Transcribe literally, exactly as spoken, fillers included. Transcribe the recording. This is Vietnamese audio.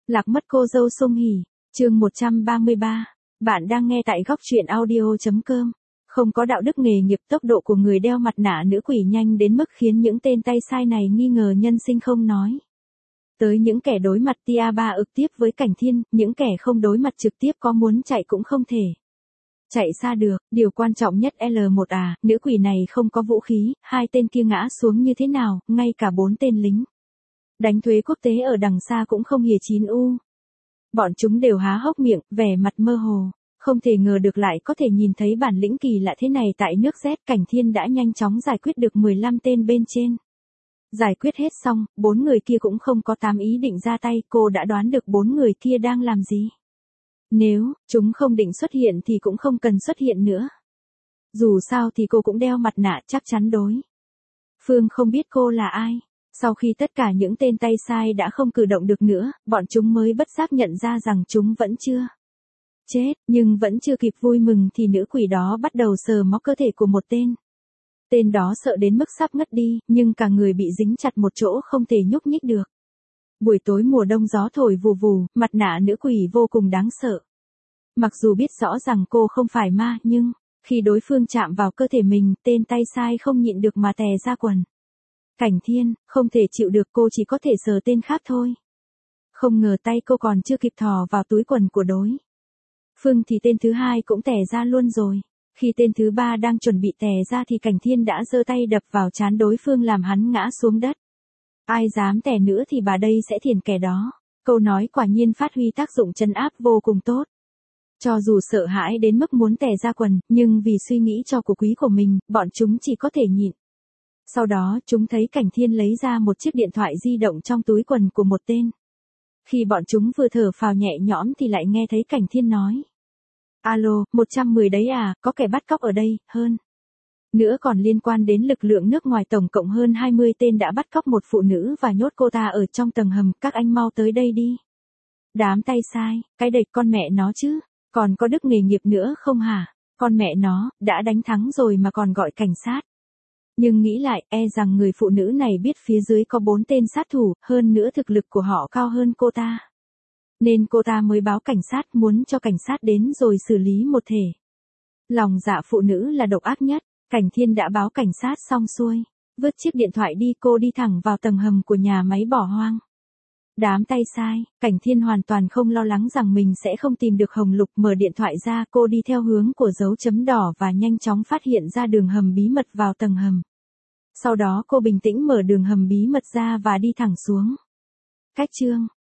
Lạc mất cô dâu Song Hỷ, chương một trăm ba mươi ba. Bạn đang nghe tại góc truyện audio chấm com. Không có đạo đức nghề nghiệp, tốc độ của người đeo mặt nạ nữ quỷ nhanh đến mức khiến những tên tay sai này nghi ngờ nhân sinh không nói. Tới những kẻ đối mặt tia ba ực tiếp với Cảnh Thiên, những kẻ không đối mặt trực tiếp có muốn chạy cũng không thể chạy xa được. Điều quan trọng nhất L một à, nữ quỷ này không có vũ khí, hai tên kia ngã xuống như thế nào, ngay cả bốn tên lính đánh thuế quốc tế ở đằng xa cũng không hề chín u. Bọn chúng đều há hốc miệng, vẻ mặt mơ hồ, không thể ngờ được lại có thể nhìn thấy bản lĩnh kỳ lạ thế này tại nước Z. Cảnh Thiên đã nhanh chóng giải quyết được mười lăm tên bên trên. Giải quyết hết xong, bốn người kia cũng không có tám ý định ra tay, cô đã đoán được bốn người kia đang làm gì. Nếu chúng không định xuất hiện thì cũng không cần xuất hiện nữa. Dù sao thì cô cũng đeo mặt nạ, chắc chắn đối phương không biết cô là ai. Sau khi tất cả những tên tay sai đã không cử động được nữa, bọn chúng mới bất giác nhận ra rằng chúng vẫn chưa chết, nhưng vẫn chưa kịp vui mừng thì nữ quỷ đó bắt đầu sờ mó cơ thể của một tên. Tên đó sợ đến mức sắp ngất đi, nhưng cả người bị dính chặt một chỗ không thể nhúc nhích được. Buổi tối mùa đông gió thổi vù vù, mặt nạ nữ quỷ vô cùng đáng sợ. Mặc dù biết rõ rằng cô không phải ma, nhưng khi đối phương chạm vào cơ thể mình, tên tay sai không nhịn được mà tè ra quần. Cảnh Thiên không thể chịu được, cô chỉ có thể sờ tên khác thôi. Không ngờ tay cô còn chưa kịp thò vào túi quần của đối phương thì tên thứ hai cũng tè ra luôn rồi. Khi tên thứ ba đang chuẩn bị tè ra thì Cảnh Thiên đã giơ tay đập vào trán đối phương làm hắn ngã xuống đất. Ai dám tè nữa thì bà đây sẽ thiền kẻ đó. Câu nói quả nhiên phát huy tác dụng trấn áp vô cùng tốt. Cho dù sợ hãi đến mức muốn tè ra quần, nhưng vì suy nghĩ cho của quý của mình, bọn chúng chỉ có thể nhịn. Sau đó chúng thấy Cảnh Thiên lấy ra một chiếc điện thoại di động trong túi quần của một tên. Khi bọn chúng vừa thở phào nhẹ nhõm thì lại nghe thấy Cảnh Thiên nói: Alo, một trăm mười đấy à, có kẻ bắt cóc ở đây, hơn nữa còn liên quan đến lực lượng nước ngoài, tổng cộng hơn hai mươi tên đã bắt cóc một phụ nữ và nhốt cô ta ở trong tầng hầm, các anh mau tới đây đi. Đám tay sai, cái đệt con mẹ nó chứ, còn có đức nghề nghiệp nữa không hả? Con mẹ nó, đã đánh thắng rồi mà còn gọi cảnh sát. Nhưng nghĩ lại, e rằng người phụ nữ này biết phía dưới có bốn tên sát thủ, hơn nữa thực lực của họ cao hơn cô ta. Nên cô ta mới báo cảnh sát, muốn cho cảnh sát đến rồi xử lý một thể. Lòng dạ phụ nữ là độc ác nhất. Cảnh Thiên đã báo cảnh sát xong xuôi, vứt chiếc điện thoại đi, cô đi thẳng vào tầng hầm của nhà máy bỏ hoang. Đám tay sai, Cảnh Thiên hoàn toàn không lo lắng rằng mình sẽ không tìm được Hồng Lục. Mở điện thoại ra, cô đi theo hướng của dấu chấm đỏ và nhanh chóng phát hiện ra đường hầm bí mật vào tầng hầm. Sau đó cô bình tĩnh mở đường hầm bí mật ra và đi thẳng xuống. Cách chương